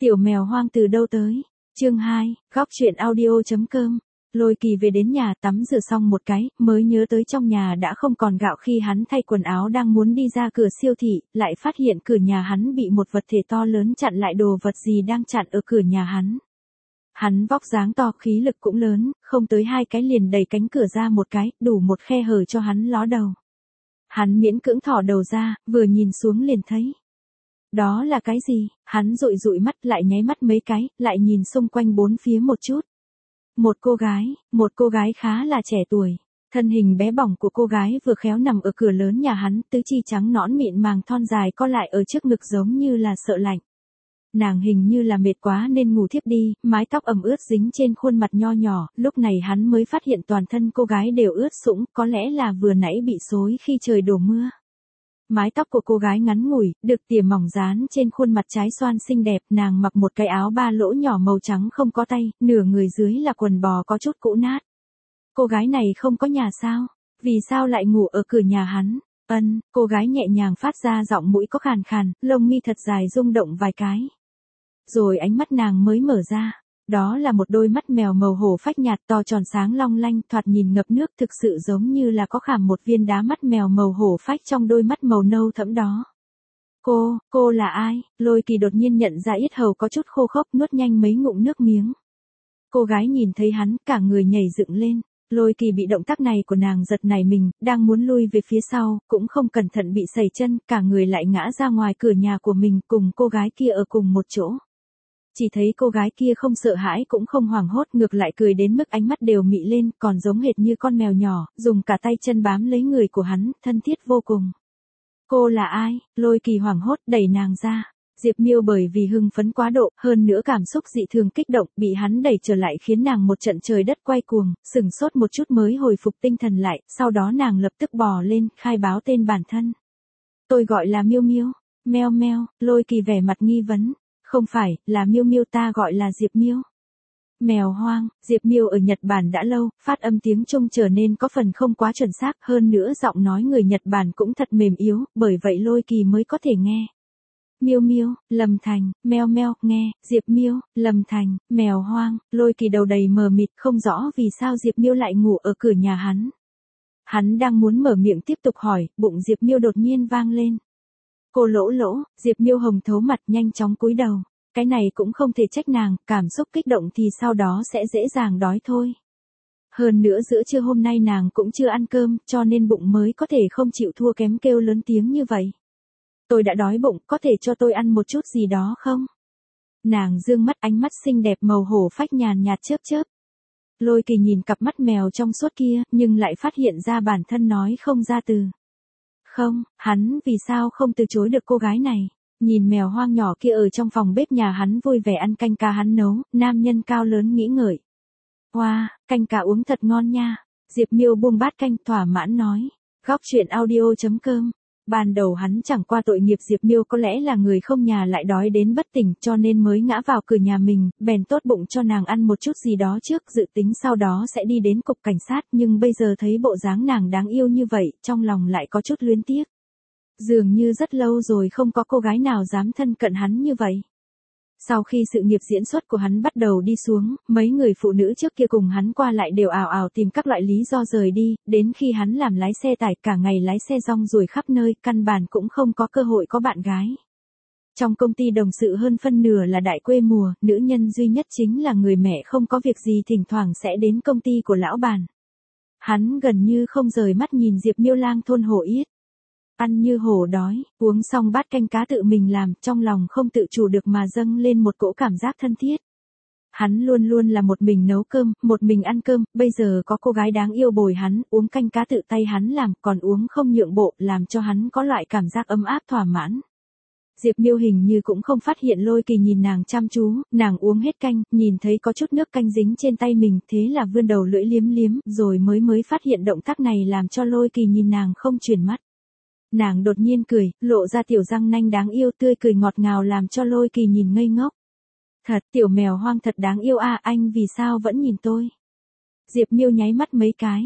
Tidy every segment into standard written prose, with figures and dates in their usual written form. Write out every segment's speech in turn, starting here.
Tiểu mèo hoang từ đâu tới? Chương 2, góc truyện audio.com. Lôi Kỳ về đến nhà tắm rửa xong một cái, mới nhớ tới trong nhà đã không còn gạo khi hắn thay quần áo đang muốn đi ra cửa siêu thị, lại phát hiện cửa nhà hắn bị một vật thể to lớn chặn lại đồ vật gì đang chặn ở cửa nhà hắn. Hắn vóc dáng to khí lực cũng lớn, không tới 2 cái liền đẩy cánh cửa ra một cái, đủ một khe hở cho hắn ló đầu. Hắn miễn cưỡng thò đầu ra, vừa nhìn xuống liền thấy. Đó là cái gì? Hắn dụi dụi mắt lại nháy mắt mấy cái, lại nhìn xung quanh bốn phía một chút. Một cô gái khá là trẻ tuổi. Thân hình bé bỏng của cô gái vừa khéo nằm ở cửa lớn nhà hắn, tứ chi trắng nõn mịn màng thon dài co lại ở trước ngực giống như là sợ lạnh. Nàng hình như là mệt quá nên ngủ thiếp đi, mái tóc ẩm ướt dính trên khuôn mặt nho nhỏ, lúc này hắn mới phát hiện toàn thân cô gái đều ướt sũng, có lẽ là vừa nãy bị xối khi trời đổ mưa. Mái tóc của cô gái ngắn ngủi, được tỉa mỏng dán trên khuôn mặt trái xoan xinh đẹp, nàng mặc một cái áo ba lỗ nhỏ màu trắng không có tay, nửa người dưới là quần bò có chút cũ nát. Cô gái này không có nhà sao? Vì sao lại ngủ ở cửa nhà hắn? Cô gái nhẹ nhàng phát ra giọng mũi có khàn khàn, lông mi thật dài rung động vài cái. Rồi ánh mắt nàng mới mở ra. Đó là một đôi mắt mèo màu hổ phách nhạt to tròn sáng long lanh, thoạt nhìn ngập nước, thực sự giống như là có khảm một viên đá mắt mèo màu hổ phách trong đôi mắt màu nâu thẫm đó. Cô là ai? Lôi Kỳ đột nhiên nhận ra yết hầu có chút khô khốc, nuốt nhanh mấy ngụm nước miếng. Cô gái nhìn thấy hắn, cả người nhảy dựng lên. Lôi Kỳ bị động tác này của nàng giật nảy mình, đang muốn lui về phía sau, cũng không cẩn thận bị sẩy chân, cả người lại ngã ra ngoài cửa nhà của mình, cùng cô gái kia ở cùng một chỗ. Chỉ thấy cô gái kia không sợ hãi cũng không hoảng hốt, ngược lại cười đến mức ánh mắt đều mị lên, còn giống hệt như con mèo nhỏ, dùng cả tay chân bám lấy người của hắn, thân thiết vô cùng. Cô là ai? Lôi Kỳ hoảng hốt đẩy nàng ra. Diệp Miêu bởi vì hưng phấn quá độ, hơn nữa cảm xúc dị thường kích động, bị hắn đẩy trở lại khiến nàng một trận trời đất quay cuồng, sửng sốt một chút mới hồi phục tinh thần lại, sau đó nàng lập tức bò lên, khai báo tên bản thân. Tôi gọi là Miêu Miêu. Meo meo, Lôi Kỳ vẻ mặt nghi vấn. Không phải, là Miêu Miêu, ta gọi là Diệp Miêu. Mèo hoang. Diệp Miêu ở Nhật Bản đã lâu, phát âm tiếng Trung trở nên có phần không quá chuẩn xác, hơn nữa giọng nói người Nhật Bản cũng thật mềm yếu, bởi vậy Lôi Kỳ mới có thể nghe. Miêu Miêu, Lâm Thành, meo meo, nghe, Diệp Miêu, Lâm Thành, mèo hoang. Lôi Kỳ đầu đầy mờ mịt, không rõ vì sao Diệp Miêu lại ngủ ở cửa nhà hắn. Hắn đang muốn mở miệng tiếp tục hỏi, bụng Diệp Miêu đột nhiên vang lên. Cô lỗ, Diệp Miêu hồng thấu mặt nhanh chóng cúi đầu. Cái này cũng không thể trách nàng, cảm xúc kích động thì sau đó sẽ dễ dàng đói thôi. Hơn nữa giữa trưa hôm nay nàng cũng chưa ăn cơm, cho nên bụng mới có thể không chịu thua kém kêu lớn tiếng như vậy. Tôi đã đói bụng, có thể cho tôi ăn một chút gì đó không? Nàng dương mắt, ánh mắt xinh đẹp màu hổ phách nhàn nhạt chớp. Lôi Kỳ nhìn cặp mắt mèo trong suốt kia, nhưng lại phát hiện ra bản thân nói không ra từ. Không, hắn vì sao không từ chối được cô gái này? Nhìn mèo hoang nhỏ kia ở trong phòng bếp nhà hắn vui vẻ ăn canh cá hắn nấu, nam nhân cao lớn nghĩ ngợi. Wow, canh cá uống thật ngon nha. Diệp Miêu buông bát canh thỏa mãn nói. Góc truyện audio.com. Ban đầu hắn chẳng qua tội nghiệp Diệp Miêu có lẽ là người không nhà lại đói đến bất tỉnh cho nên mới ngã vào cửa nhà mình, bèn tốt bụng cho nàng ăn một chút gì đó trước, dự tính sau đó sẽ đi đến cục cảnh sát, nhưng bây giờ thấy bộ dáng nàng đáng yêu như vậy, trong lòng lại có chút luyến tiếc. Dường như rất lâu rồi không có cô gái nào dám thân cận hắn như vậy. Sau khi sự nghiệp diễn xuất của hắn bắt đầu đi xuống, mấy người phụ nữ trước kia cùng hắn qua lại đều ào ào tìm các loại lý do rời đi, đến khi hắn làm lái xe tải cả ngày lái xe rong ruổi khắp nơi, căn bản cũng không có cơ hội có bạn gái. Trong công ty đồng sự hơn phân nửa là đại quê mùa, nữ nhân duy nhất chính là người mẹ không có việc gì thỉnh thoảng sẽ đến công ty của lão bản. Hắn gần như không rời mắt nhìn Diệp Miêu lang thôn hổ yết. Ăn như hổ đói, uống xong bát canh cá tự mình làm, trong lòng không tự chủ được mà dâng lên một cỗ cảm giác thân thiết. Hắn luôn luôn là một mình nấu cơm, một mình ăn cơm, bây giờ có cô gái đáng yêu bồi hắn, uống canh cá tự tay hắn làm, còn uống không nhượng bộ, làm cho hắn có loại cảm giác ấm áp thỏa mãn. Diệp Miêu hình như cũng không phát hiện Lôi Kỳ nhìn nàng chăm chú, nàng uống hết canh, nhìn thấy có chút nước canh dính trên tay mình, thế là vươn đầu lưỡi liếm, rồi mới phát hiện động tác này làm cho Lôi Kỳ nhìn nàng không chuyển mắt. Nàng đột nhiên cười, lộ ra tiểu răng nanh đáng yêu, tươi cười ngọt ngào làm cho Lôi Kỳ nhìn ngây ngốc. Thật, tiểu mèo hoang thật đáng yêu à, anh vì sao vẫn nhìn tôi? Diệp Miêu nháy mắt mấy cái.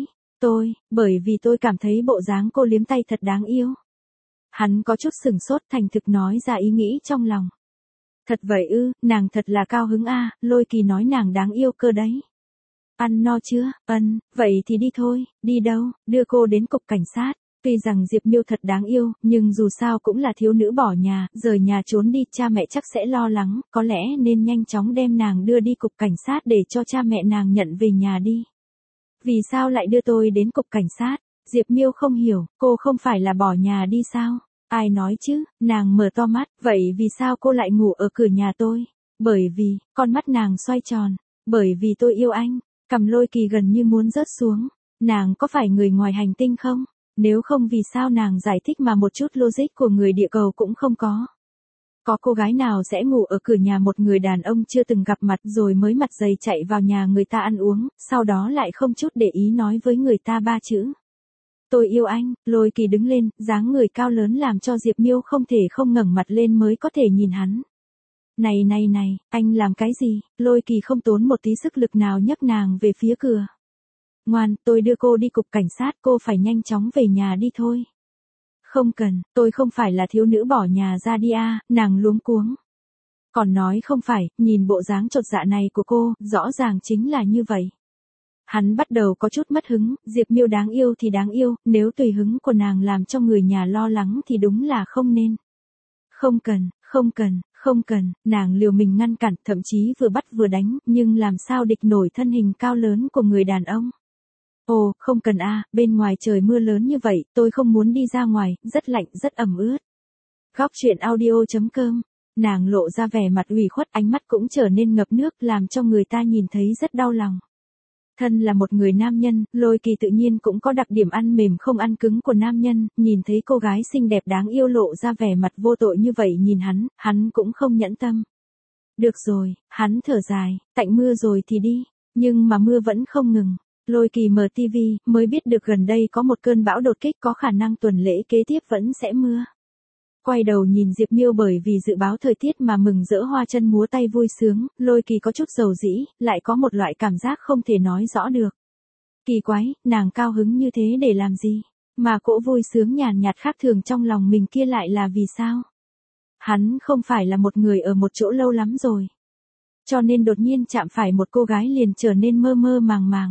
Bởi vì tôi cảm thấy bộ dáng cô liếm tay thật đáng yêu. Hắn có chút sừng sốt, thành thực nói ra ý nghĩ trong lòng. Thật vậy ư, nàng thật là cao hứng a, Lôi Kỳ nói nàng đáng yêu cơ đấy. Ăn no chưa? Vậy thì đi thôi. Đi đâu? Đưa cô đến cục cảnh sát. Tuy rằng Diệp Miêu thật đáng yêu, nhưng dù sao cũng là thiếu nữ bỏ nhà, rời nhà trốn đi, cha mẹ chắc sẽ lo lắng, có lẽ nên nhanh chóng đem nàng đưa đi cục cảnh sát để cho cha mẹ nàng nhận về nhà đi. Vì sao lại đưa tôi đến cục cảnh sát? Diệp Miêu không hiểu, cô không phải là bỏ nhà đi sao? Ai nói chứ? Nàng mở to mắt, vậy vì sao cô lại ngủ ở cửa nhà tôi? Bởi vì, con mắt nàng xoay tròn. Bởi vì tôi yêu anh. Cằm Lôi Kỳ gần như muốn rớt xuống. Nàng có phải người ngoài hành tinh không? Nếu không vì sao nàng giải thích mà một chút logic của người địa cầu cũng không có. Có cô gái nào sẽ ngủ ở cửa nhà một người đàn ông chưa từng gặp mặt rồi mới mặt dày chạy vào nhà người ta ăn uống, sau đó lại không chút để ý nói với người ta 3 chữ. Tôi yêu anh. Lôi Kỳ đứng lên, dáng người cao lớn làm cho Diệp Miêu không thể không ngẩng mặt lên mới có thể nhìn hắn. Này, anh làm cái gì? Lôi Kỳ không tốn một tí sức lực nào nhấc nàng về phía cửa. Ngoan, tôi đưa cô đi cục cảnh sát, cô phải nhanh chóng về nhà đi thôi. Không cần, tôi không phải là thiếu nữ bỏ nhà ra đi à, nàng luống cuống. Còn nói không phải, nhìn bộ dáng chột dạ này của cô, rõ ràng chính là như vậy. Hắn bắt đầu có chút mất hứng, Diệp Miêu đáng yêu thì đáng yêu, nếu tùy hứng của nàng làm cho người nhà lo lắng thì đúng là không nên. Không cần, nàng liều mình ngăn cản, thậm chí vừa bắt vừa đánh, nhưng làm sao địch nổi thân hình cao lớn của người đàn ông. Ồ, không cần a, bên ngoài trời mưa lớn như vậy, tôi không muốn đi ra ngoài, rất lạnh, rất ẩm ướt. Góc truyện audio.com, nàng lộ ra vẻ mặt ủy khuất, ánh mắt cũng trở nên ngập nước, làm cho người ta nhìn thấy rất đau lòng. Thân là một người nam nhân, Lôi Kỳ tự nhiên cũng có đặc điểm ăn mềm không ăn cứng của nam nhân, nhìn thấy cô gái xinh đẹp đáng yêu lộ ra vẻ mặt vô tội như vậy nhìn hắn cũng không nhẫn tâm. Được rồi, hắn thở dài, tạnh mưa rồi thì đi, nhưng mà mưa vẫn không ngừng. Lôi Kỳ mở TV, mới biết được gần đây có một cơn bão đột kích có khả năng tuần lễ kế tiếp vẫn sẽ mưa. Quay đầu nhìn Diệp Miêu bởi vì dự báo thời tiết mà mừng rỡ hoa chân múa tay vui sướng, Lôi Kỳ có chút dầu dĩ, lại có một loại cảm giác không thể nói rõ được. Kỳ quái, nàng cao hứng như thế để làm gì? Mà cỗ vui sướng nhàn nhạt khác thường trong lòng mình kia lại là vì sao? Hắn không phải là một người ở một chỗ lâu lắm rồi. Cho nên đột nhiên chạm phải một cô gái liền trở nên mơ mơ màng màng.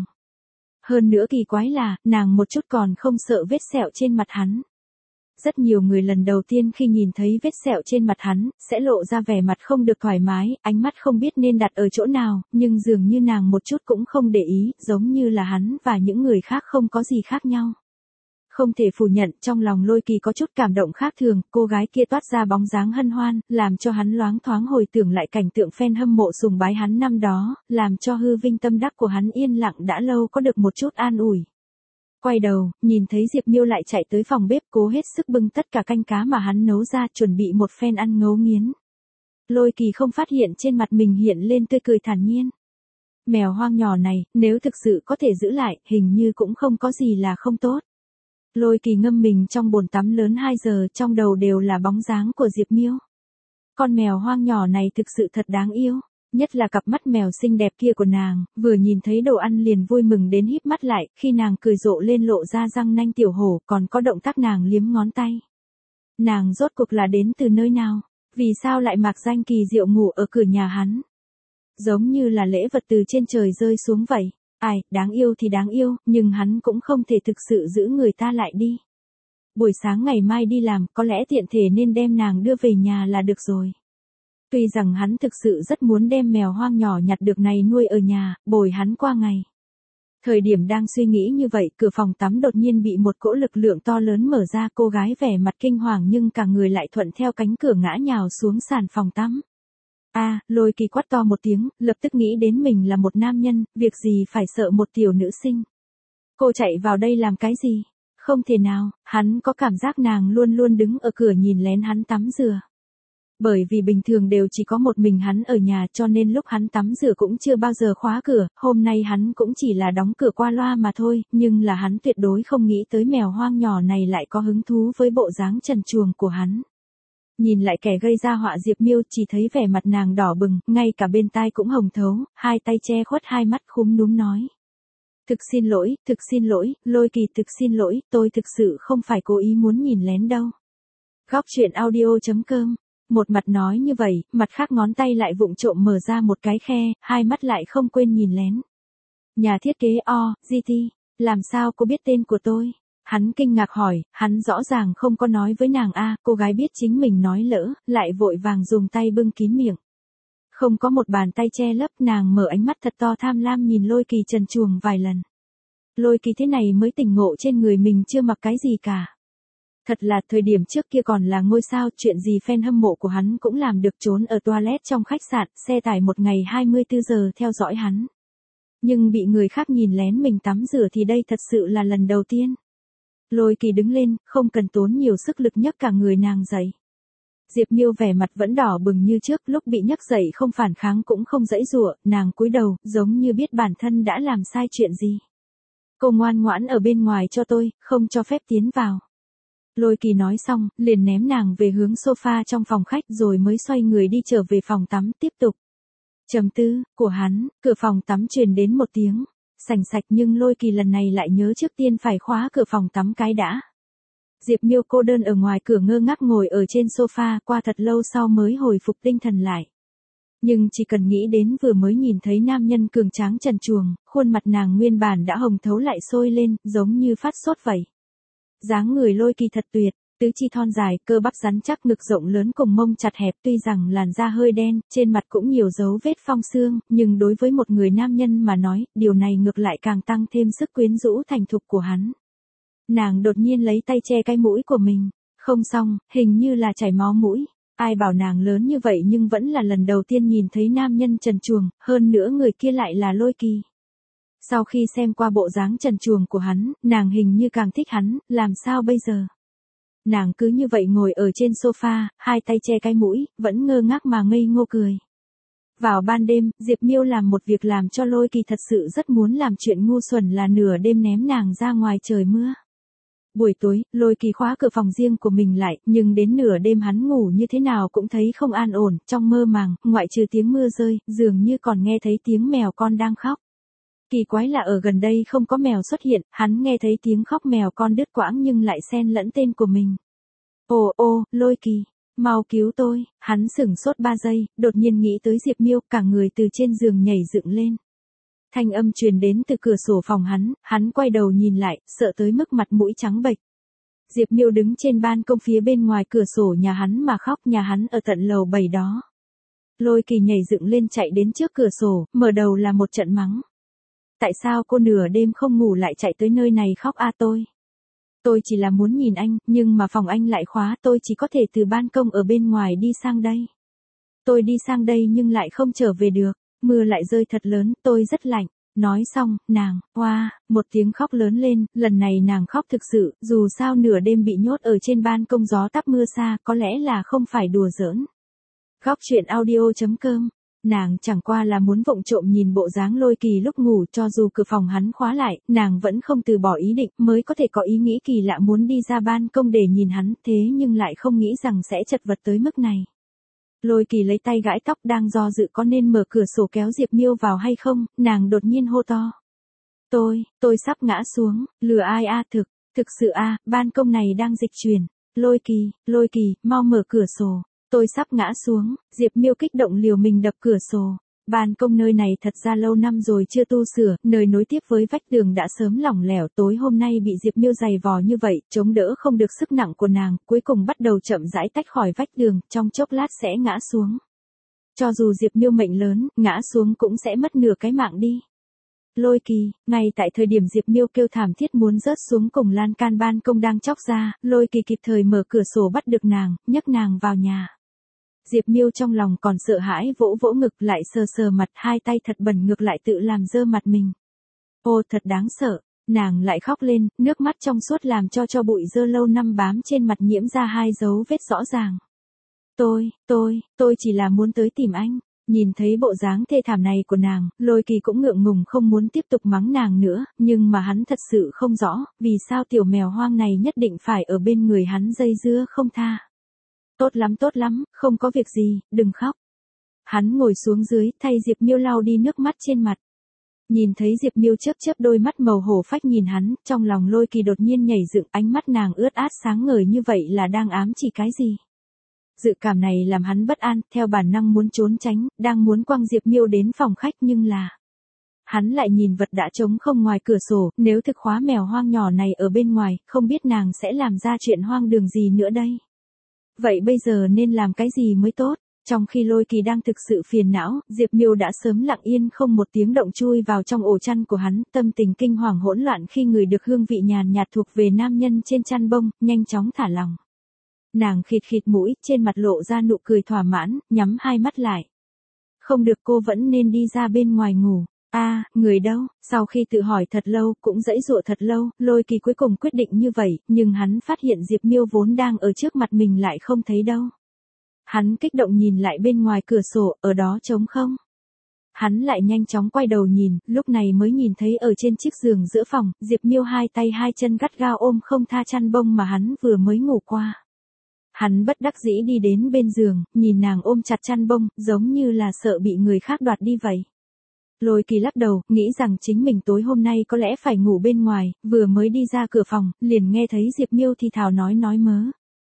Hơn nữa kỳ quái là, nàng một chút còn không sợ vết sẹo trên mặt hắn. Rất nhiều người lần đầu tiên khi nhìn thấy vết sẹo trên mặt hắn, sẽ lộ ra vẻ mặt không được thoải mái, ánh mắt không biết nên đặt ở chỗ nào, nhưng dường như nàng một chút cũng không để ý, giống như là hắn và những người khác không có gì khác nhau. Không thể phủ nhận, trong lòng Lôi Kỳ có chút cảm động khác thường, cô gái kia toát ra bóng dáng hân hoan, làm cho hắn loáng thoáng hồi tưởng lại cảnh tượng fan hâm mộ sùng bái hắn năm đó, làm cho hư vinh tâm đắc của hắn yên lặng đã lâu có được một chút an ủi. Quay đầu, nhìn thấy Diệp Miêu lại chạy tới phòng bếp cố hết sức bưng tất cả canh cá mà hắn nấu ra chuẩn bị một phen ăn ngấu nghiến. Lôi Kỳ không phát hiện trên mặt mình hiện lên tươi cười thản nhiên. Mèo hoang nhỏ này, nếu thực sự có thể giữ lại, hình như cũng không có gì là không tốt. Lôi Kỳ ngâm mình trong bồn tắm lớn 2 giờ, trong đầu đều là bóng dáng của Diệp Miêu. Con mèo hoang nhỏ này thực sự thật đáng yêu, nhất là cặp mắt mèo xinh đẹp kia của nàng, vừa nhìn thấy đồ ăn liền vui mừng đến híp mắt lại, khi nàng cười rộ lên lộ ra răng nanh tiểu hổ, còn có động tác nàng liếm ngón tay. Nàng rốt cuộc là đến từ nơi nào? Vì sao lại mặc danh kỳ diệu ngủ ở cửa nhà hắn? Giống như là lễ vật từ trên trời rơi xuống vậy. Ai, đáng yêu thì đáng yêu, nhưng hắn cũng không thể thực sự giữ người ta lại đi. Buổi sáng ngày mai đi làm, có lẽ tiện thể nên đem nàng đưa về nhà là được rồi. Tuy rằng hắn thực sự rất muốn đem mèo hoang nhỏ nhặt được này nuôi ở nhà, bồi hắn qua ngày. Thời điểm đang suy nghĩ như vậy, cửa phòng tắm đột nhiên bị một cỗ lực lượng to lớn mở ra, cô gái vẻ mặt kinh hoàng nhưng cả người lại thuận theo cánh cửa ngã nhào xuống sàn phòng tắm. Lôi Kỳ quát to một tiếng, lập tức nghĩ đến mình là một nam nhân, việc gì phải sợ một tiểu nữ sinh. Cô chạy vào đây làm cái gì? Không thể nào, hắn có cảm giác nàng luôn luôn đứng ở cửa nhìn lén hắn tắm rửa. Bởi vì bình thường đều chỉ có một mình hắn ở nhà cho nên lúc hắn tắm rửa cũng chưa bao giờ khóa cửa, hôm nay hắn cũng chỉ là đóng cửa qua loa mà thôi, nhưng là hắn tuyệt đối không nghĩ tới mèo hoang nhỏ này lại có hứng thú với bộ dáng trần truồng của hắn. Nhìn lại kẻ gây ra họa Diệp Miêu chỉ thấy vẻ mặt nàng đỏ bừng, ngay cả bên tai cũng hồng thấu, hai tay che khuất hai mắt khúm núm nói. Thực xin lỗi, Lôi Kỳ thực xin lỗi, tôi thực sự không phải cố ý muốn nhìn lén đâu. Góc truyện audio.com Một mặt nói như vậy, mặt khác ngón tay lại vụng trộm mở ra một cái khe, hai mắt lại không quên nhìn lén. Nhà thiết kế GT, làm sao cô biết tên của tôi? Hắn kinh ngạc hỏi, hắn rõ ràng không có nói với nàng cô gái biết chính mình nói lỡ, lại vội vàng dùng tay bưng kín miệng. Không có một bàn tay che lấp, nàng mở ánh mắt thật to tham lam nhìn Lôi Kỳ trần truồng vài lần. Lôi Kỳ thế này mới tỉnh ngộ trên người mình chưa mặc cái gì cả. Thật là thời điểm trước kia còn là ngôi sao, chuyện gì fan hâm mộ của hắn cũng làm được, trốn ở toilet trong khách sạn, xe tải một ngày 24 giờ theo dõi hắn. Nhưng bị người khác nhìn lén mình tắm rửa thì đây thật sự là lần đầu tiên. Lôi Kỳ đứng lên, không cần tốn nhiều sức lực nhấc cả người nàng dậy. Diệp Miêu vẻ mặt vẫn đỏ bừng như trước, lúc bị nhấc dậy không phản kháng cũng không giãy giụa, nàng cúi đầu, giống như biết bản thân đã làm sai chuyện gì. Cô ngoan ngoãn ở bên ngoài cho tôi, không cho phép tiến vào. Lôi Kỳ nói xong, liền ném nàng về hướng sofa trong phòng khách rồi mới xoay người đi trở về phòng tắm tiếp tục. Trầm tư của hắn, cửa phòng tắm truyền đến một tiếng sành sạch, nhưng Lôi Kỳ lần này lại nhớ trước tiên phải khóa cửa phòng tắm cái đã. Diệp Miêu cô đơn ở ngoài cửa ngơ ngác ngồi ở trên sofa, qua thật lâu sau mới hồi phục tinh thần lại. Nhưng chỉ cần nghĩ đến vừa mới nhìn thấy nam nhân cường tráng trần truồng, khuôn mặt nàng nguyên bản đã hồng thấu lại sôi lên, giống như phát sốt vậy. Dáng người Lôi Kỳ thật tuyệt, tứ chi thon dài, cơ bắp rắn chắc, ngực rộng lớn cùng mông chặt hẹp, tuy rằng làn da hơi đen, trên mặt cũng nhiều dấu vết phong xương, nhưng đối với một người nam nhân mà nói, điều này ngược lại càng tăng thêm sức quyến rũ thành thục của hắn. Nàng đột nhiên lấy tay che cái mũi của mình, không xong, hình như là chảy máu mũi. Ai bảo nàng lớn như vậy nhưng vẫn là lần đầu tiên nhìn thấy nam nhân trần truồng, hơn nữa người kia lại là Lôi Kỳ. Sau khi xem qua bộ dáng trần truồng của hắn, nàng hình như càng thích hắn, làm sao bây giờ? Nàng cứ như vậy ngồi ở trên sofa, hai tay che cái mũi, vẫn ngơ ngác mà ngây ngô cười. Vào ban đêm, Diệp Miêu làm một việc làm cho Lôi Kỳ thật sự rất muốn làm, chuyện ngu xuẩn là nửa đêm ném nàng ra ngoài trời mưa. Buổi tối, Lôi Kỳ khóa cửa phòng riêng của mình lại, nhưng đến nửa đêm hắn ngủ như thế nào cũng thấy không an ổn, trong mơ màng, ngoại trừ tiếng mưa rơi, dường như còn nghe thấy tiếng mèo con đang khóc. Kỳ quái là ở gần đây không có mèo xuất hiện, hắn nghe thấy tiếng khóc mèo con đứt quãng nhưng lại xen lẫn tên của mình. Ô, Lôi Kỳ, mau cứu tôi, hắn sửng sốt 3 giây, đột nhiên nghĩ tới Diệp Miêu, cả người từ trên giường nhảy dựng lên. Thanh âm truyền đến từ cửa sổ phòng hắn quay đầu nhìn lại, sợ tới mức mặt mũi trắng bệch. Diệp Miêu đứng trên ban công phía bên ngoài cửa sổ nhà hắn mà khóc, nhà hắn ở tận lầu 7 đó. Lôi Kỳ nhảy dựng lên chạy đến trước cửa sổ, mở đầu là một trận mắng. Tại sao cô nửa đêm không ngủ lại chạy tới nơi này khóc tôi chỉ là muốn nhìn anh, nhưng mà phòng anh lại khóa, tôi chỉ có thể từ ban công ở bên ngoài đi sang đây. Tôi đi sang đây nhưng lại không trở về được, mưa lại rơi thật lớn, tôi rất lạnh. Nói xong, nàng, một tiếng khóc lớn lên, lần này nàng khóc thực sự, dù sao nửa đêm bị nhốt ở trên ban công gió táp mưa xa, có lẽ là không phải đùa giỡn. Góc truyện audio.com. Nàng chẳng qua là muốn vụng trộm nhìn bộ dáng Lôi Kỳ lúc ngủ, cho dù cửa phòng hắn khóa lại, nàng vẫn không từ bỏ ý định, mới có thể có ý nghĩ kỳ lạ muốn đi ra ban công để nhìn hắn, thế nhưng lại không nghĩ rằng sẽ chật vật tới mức này. Lôi Kỳ lấy tay gãi tóc, đang do dự có nên mở cửa sổ kéo Diệp Miêu vào hay không, nàng đột nhiên hô to. Tôi sắp ngã xuống, lừa ai thực sự ban công này đang dịch chuyển. Lôi Kỳ, mau mở cửa sổ. Tôi sắp ngã xuống, Diệp Miêu kích động liều mình đập cửa sổ. Ban công nơi này thật ra lâu năm rồi chưa tu sửa, nơi nối tiếp với vách tường đã sớm lỏng lẻo, tối hôm nay bị Diệp Miêu giày vò như vậy, chống đỡ không được sức nặng của nàng, cuối cùng bắt đầu chậm rãi tách khỏi vách tường, trong chốc lát sẽ ngã xuống. Cho dù Diệp Miêu mệnh lớn, ngã xuống cũng sẽ mất nửa cái mạng đi. Lôi Kỳ, ngay tại thời điểm Diệp Miêu kêu thảm thiết muốn rớt xuống cùng lan can ban công đang chóc ra, Lôi Kỳ kịp thời mở cửa sổ bắt được nàng, nhấc nàng vào nhà. Diệp Miêu trong lòng còn sợ hãi vỗ vỗ ngực, lại sờ mặt, hai tay thật bẩn ngược lại tự làm dơ mặt mình. Ô thật đáng sợ, nàng lại khóc lên, nước mắt trong suốt làm cho bụi dơ lâu năm bám trên mặt nhiễm ra 2 dấu vết rõ ràng. Tôi chỉ là muốn tới tìm anh. Nhìn thấy bộ dáng thê thảm này của nàng, Lôi Kỳ cũng ngượng ngùng không muốn tiếp tục mắng nàng nữa, nhưng mà hắn thật sự không rõ, vì sao tiểu mèo hoang này nhất định phải ở bên người hắn dây dưa không tha. Tốt lắm, không có việc gì, đừng khóc. Hắn ngồi xuống dưới, thay Diệp Miêu lau đi nước mắt trên mặt. Nhìn thấy Diệp Miêu chớp đôi mắt màu hổ phách nhìn hắn, trong lòng Lôi Kỳ đột nhiên nhảy dựng, ánh mắt nàng ướt át sáng ngời như vậy là đang ám chỉ cái gì? Dự cảm này làm hắn bất an, theo bản năng muốn trốn tránh, đang muốn quăng Diệp Miêu đến phòng khách nhưng là... Hắn lại nhìn vật đã trống không ngoài cửa sổ, nếu thực khóa mèo hoang nhỏ này ở bên ngoài, không biết nàng sẽ làm ra chuyện hoang đường gì nữa đây. Vậy bây giờ nên làm cái gì mới tốt? Trong khi Lôi Kỳ đang thực sự phiền não, Diệp Miêu đã sớm lặng yên không một tiếng động chui vào trong ổ chăn của hắn, tâm tình kinh hoàng hỗn loạn khi ngửi được hương vị nhàn nhạt thuộc về nam nhân trên chăn bông, nhanh chóng thả lòng. Nàng khịt khịt mũi, trên mặt lộ ra nụ cười thỏa mãn, nhắm hai mắt lại. Không được, cô vẫn nên đi ra bên ngoài ngủ. Người đâu? Sau khi tự hỏi thật lâu, cũng giãy giụa thật lâu, Lôi Kỳ cuối cùng quyết định như vậy, nhưng hắn phát hiện Diệp Miêu vốn đang ở trước mặt mình lại không thấy đâu. Hắn kích động nhìn lại bên ngoài cửa sổ, ở đó trống không. Hắn lại nhanh chóng quay đầu nhìn, lúc này mới nhìn thấy ở trên chiếc giường giữa phòng, Diệp Miêu hai tay hai chân gắt gao ôm không tha chăn bông mà hắn vừa mới ngủ qua. Hắn bất đắc dĩ đi đến bên giường, nhìn nàng ôm chặt chăn bông, giống như là sợ bị người khác đoạt đi vậy. Lôi Kỳ lắc đầu, nghĩ rằng chính mình tối hôm nay có lẽ phải ngủ bên ngoài, vừa mới đi ra cửa phòng, liền nghe thấy Diệp Miêu thì thào nói mớ.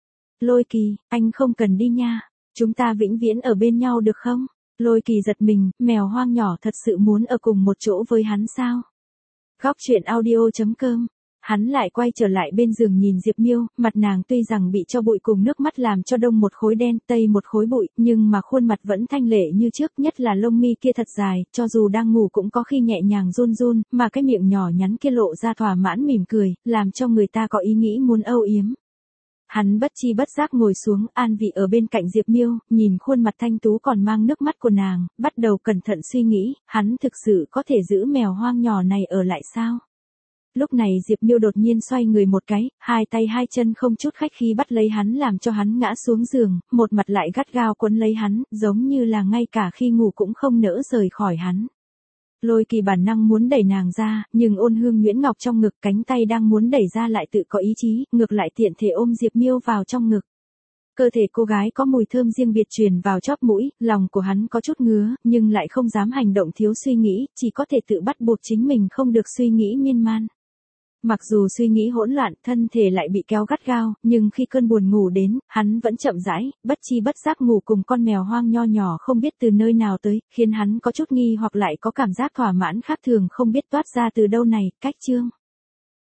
Lôi Kỳ, anh không cần đi nha, chúng ta vĩnh viễn ở bên nhau được không? Lôi Kỳ giật mình, mèo hoang nhỏ thật sự muốn ở cùng một chỗ với hắn sao? Góc truyện audio.com. Hắn lại quay trở lại bên giường nhìn Diệp Miêu, mặt nàng tuy rằng bị cho bụi cùng nước mắt làm cho đông một khối đen, tây một khối bụi, nhưng mà khuôn mặt vẫn thanh lệ như trước, nhất là lông mi kia thật dài, cho dù đang ngủ cũng có khi nhẹ nhàng run run, mà cái miệng nhỏ nhắn kia lộ ra thỏa mãn mỉm cười, làm cho người ta có ý nghĩ muốn âu yếm. Hắn bất chi bất giác ngồi xuống, an vị ở bên cạnh Diệp Miêu, nhìn khuôn mặt thanh tú còn mang nước mắt của nàng, bắt đầu cẩn thận suy nghĩ, hắn thực sự có thể giữ mèo hoang nhỏ này ở lại sao? Lúc này Diệp Miêu đột nhiên xoay người một cái, hai tay hai chân không chút khách khí bắt lấy hắn làm cho hắn ngã xuống giường, một mặt lại gắt gao quấn lấy hắn, giống như là ngay cả khi ngủ cũng không nỡ rời khỏi hắn. Lôi Kỳ bản năng muốn đẩy nàng ra, nhưng Ôn Hương Nhuyễn Ngọc trong ngực, cánh tay đang muốn đẩy ra lại tự có ý chí, ngược lại tiện thể ôm Diệp Miêu vào trong ngực. Cơ thể cô gái có mùi thơm riêng biệt truyền vào chóp mũi, lòng của hắn có chút ngứa, nhưng lại không dám hành động thiếu suy nghĩ, chỉ có thể tự bắt buộc chính mình không được suy nghĩ miên man. Mặc dù suy nghĩ hỗn loạn, thân thể lại bị kéo gắt gao, nhưng khi cơn buồn ngủ đến, hắn vẫn chậm rãi, bất chi bất giác ngủ cùng con mèo hoang nho nhỏ không biết từ nơi nào tới, khiến hắn có chút nghi hoặc lại có cảm giác thỏa mãn khác thường không biết toát ra từ đâu này, cách chương.